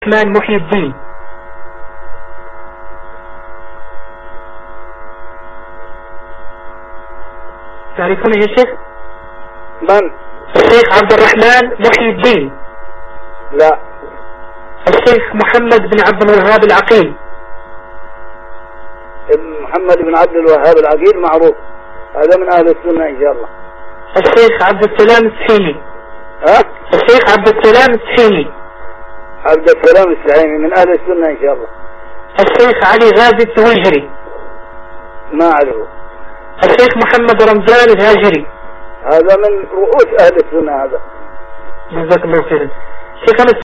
الرحمن محي الدين. تعرفونه يا شيخ؟ من؟ الشيخ عبد الرحمن محي الدين. لا. الشيخ محمد بن عبد الوهاب العقيل. محمد بن عبد الوهاب العقيل معروف، هذا من أهل السنة إن شاء الله. الشيخ عبد السلام السحيمي. ها؟ الشيخ عبد السلام السحيمي. عبد السلام السحيمي من أهل السنة إن شاء الله. الشيخ علي غازي التويجري. ما أعرفه. الشيخ محمد رمضان الهاجري. هذا من رؤوس أهل السنة هذا. جزاك الله خيرا. شيخنا